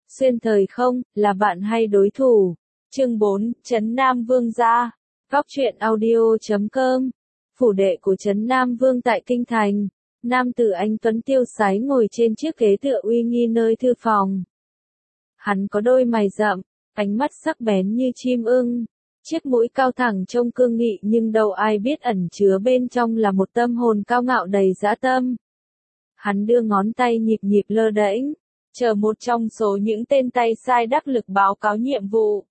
xuyên thời không, là bạn hay đối thủ. Chương 4, Trấn Nam Vương gia. Góc truyện audio.com. Phủ đệ của Trấn Nam Vương tại Kinh Thành. Nam tử anh tuấn tiêu sái ngồi trên chiếc ghế tựa uy nghi nơi thư phòng. Hắn có đôi mày rậm, ánh mắt sắc bén như chim ưng, chiếc mũi cao thẳng trông cương nghị nhưng đâu ai biết ẩn chứa bên trong là một tâm hồn cao ngạo đầy dã tâm. Hắn đưa ngón tay nhịp nhịp lơ đễnh, chờ một trong số những tên tay sai đắc lực báo cáo nhiệm vụ.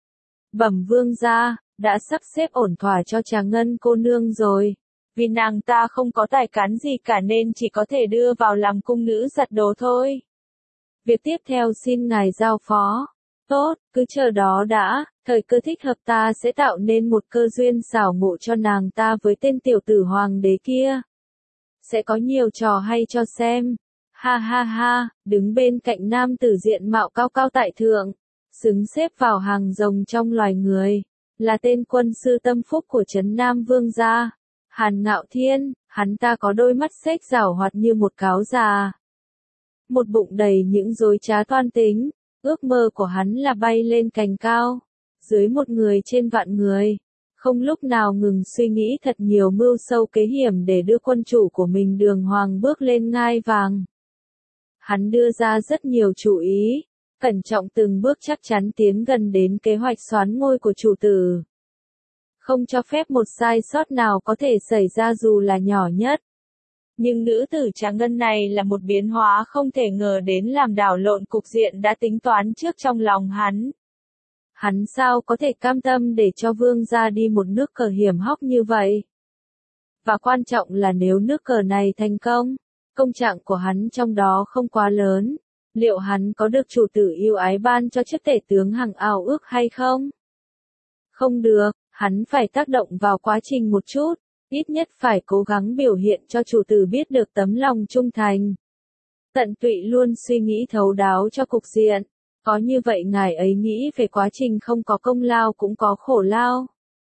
Bẩm vương gia, đã sắp xếp ổn thỏa cho Trà Ngân cô nương rồi. Vì nàng ta không có tài cán gì cả nên chỉ có thể đưa vào làm cung nữ giặt đồ thôi. Việc tiếp theo xin ngài giao phó. Tốt, cứ chờ đó đã, thời cơ thích hợp ta sẽ tạo nên một cơ duyên xảo ngộ cho nàng ta với tên tiểu tử hoàng đế kia. Sẽ có nhiều trò hay cho xem. Ha ha ha, đứng bên cạnh nam tử diện mạo cao cao tại thượng, xứng xếp vào hàng rồng trong loài người, là tên quân sư tâm phúc của Trấn Nam Vương gia, Hàn Ngạo Thiên. Hắn ta có đôi mắt xếch giảo hoạt như một cáo già, một bụng đầy những dối trá toan tính. Ước mơ của hắn là bay lên cành cao, dưới một người trên vạn người, không lúc nào ngừng suy nghĩ thật nhiều mưu sâu kế hiểm để đưa quân chủ của mình Đường Hoàng bước lên ngai vàng. Hắn đưa ra rất nhiều chủ ý, cẩn trọng từng bước chắc chắn tiến gần đến kế hoạch soán ngôi của chủ tử. Không cho phép một sai sót nào có thể xảy ra dù là nhỏ nhất. Nhưng nữ tử Trà Ngân này là một biến hóa không thể ngờ đến làm đảo lộn cục diện đã tính toán trước trong lòng hắn. Hắn sao có thể cam tâm để cho vương gia đi một nước cờ hiểm hóc như vậy? Và quan trọng là nếu nước cờ này thành công, công trạng của hắn trong đó không quá lớn, liệu hắn có được chủ tử yêu ái ban cho chức tể tướng hằng ao ước hay không? Không được, hắn phải tác động vào quá trình một chút. Ít nhất phải cố gắng biểu hiện cho chủ tử biết được tấm lòng trung thành. Tận tụy luôn suy nghĩ thấu đáo cho cục diện. Có như vậy ngài ấy nghĩ về quá trình không có công lao cũng có khổ lao.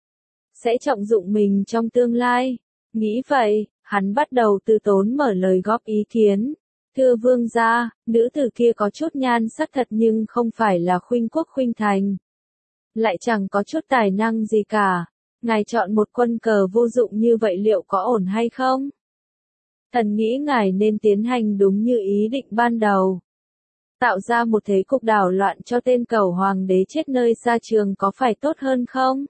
Sẽ trọng dụng mình trong tương lai. Nghĩ vậy, hắn bắt đầu từ tốn mở lời góp ý kiến. Thưa vương gia, nữ tử kia có chút nhan sắc thật nhưng không phải là khuynh quốc khuynh thành. Lại chẳng có chút tài năng gì cả. Ngài chọn một quân cờ vô dụng như vậy liệu có ổn hay không? Thần nghĩ ngài nên tiến hành đúng như ý định ban đầu. Tạo ra một thế cục đảo loạn cho tên cẩu hoàng đế chết nơi xa trường có phải tốt hơn không?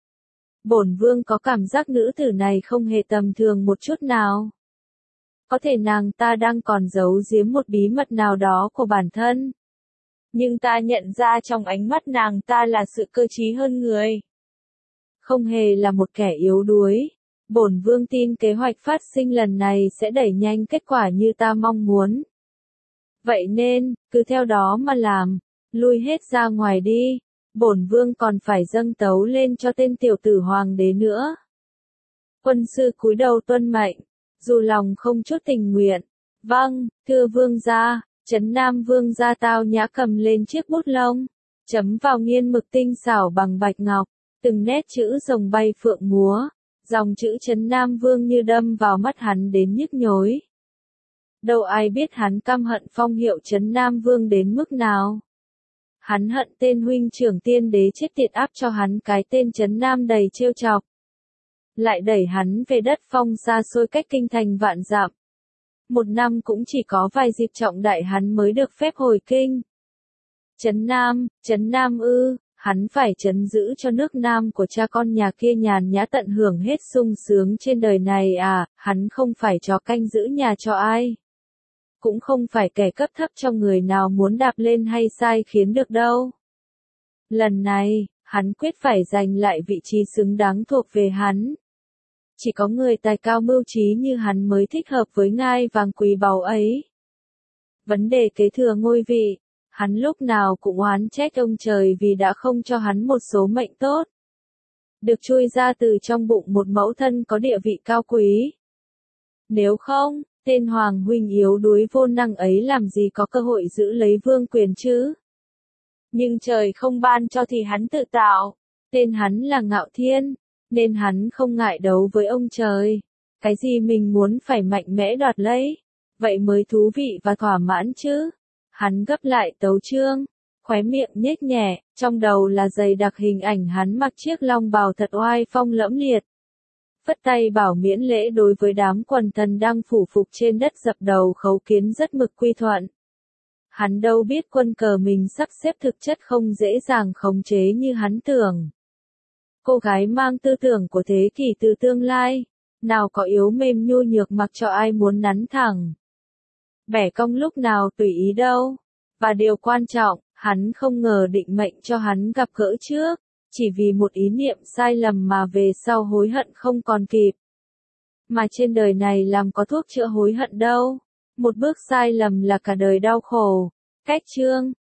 Bổn vương có cảm giác nữ tử này không hề tầm thường một chút nào. Có thể nàng ta đang còn giấu giếm một bí mật nào đó của bản thân. Nhưng ta nhận ra trong ánh mắt nàng ta là sự cơ trí hơn người. Không hề là một kẻ yếu đuối. Bổn vương tin kế hoạch phát sinh lần này sẽ đẩy nhanh kết quả như ta mong muốn. Vậy nên, cứ theo đó mà làm, lui hết ra ngoài đi. Bổn vương còn phải dâng tấu lên cho tên tiểu tử hoàng đế nữa. Quân sư cúi đầu tuân mệnh, dù lòng không chút tình nguyện. Vâng, thưa vương gia. Trấn Nam Vương gia tao nhã cầm lên chiếc bút lông, chấm vào nghiên mực tinh xảo bằng bạch ngọc. Từng nét chữ rồng bay phượng múa, dòng chữ Trấn Nam Vương như đâm vào mắt hắn đến nhức nhối. Đâu ai biết hắn căm hận phong hiệu Trấn Nam Vương đến mức nào. Hắn hận tên huynh trưởng tiên đế chết tiệt áp cho hắn cái tên Trấn Nam đầy trêu chọc. Lại đẩy hắn về đất phong xa xôi cách kinh thành vạn dặm. Một năm cũng chỉ có vài dịp trọng đại hắn mới được phép hồi kinh. Trấn Nam ư. Hắn phải trấn giữ cho nước Nam của cha con nhà kia nhàn nhã tận hưởng hết sung sướng trên đời này à, hắn không phải chó canh giữ nhà cho ai. Cũng không phải kẻ cấp thấp cho người nào muốn đạp lên hay sai khiến được đâu. Lần này, hắn quyết phải giành lại vị trí xứng đáng thuộc về hắn. Chỉ có người tài cao mưu trí như hắn mới thích hợp với ngai vàng quý báu ấy. Vấn đề kế thừa ngôi vị. Hắn lúc nào cũng oán trách ông trời vì đã không cho hắn một số mệnh tốt. Được chui ra từ trong bụng một mẫu thân có địa vị cao quý. Nếu không, tên hoàng huynh yếu đuối vô năng ấy làm gì có cơ hội giữ lấy vương quyền chứ? Nhưng trời không ban cho thì hắn tự tạo. Tên hắn là Ngạo Thiên, nên hắn không ngại đấu với ông trời. Cái gì mình muốn phải mạnh mẽ đoạt lấy, vậy mới thú vị và thỏa mãn chứ. Hắn gấp lại tấu chương, khóe miệng nhếch nhẹ, trong đầu là dày đặc hình ảnh hắn mặc chiếc long bào thật oai phong lẫm liệt. Phất tay bảo miễn lễ đối với đám quần thần đang phủ phục trên đất dập đầu khấu kiến rất mực quy thuận. Hắn đâu biết quân cờ mình sắp xếp thực chất không dễ dàng khống chế như hắn tưởng. Cô gái mang tư tưởng của thế kỷ từ tương lai, nào có yếu mềm nhu nhược mặc cho ai muốn nắn thẳng. Bẻ cong lúc nào tùy ý đâu. Và điều quan trọng, hắn không ngờ định mệnh cho hắn gặp gỡ trước, chỉ vì một ý niệm sai lầm mà về sau hối hận không còn kịp. Mà trên đời này làm có thuốc chữa hối hận đâu. Một bước sai lầm là cả đời đau khổ. Cách chương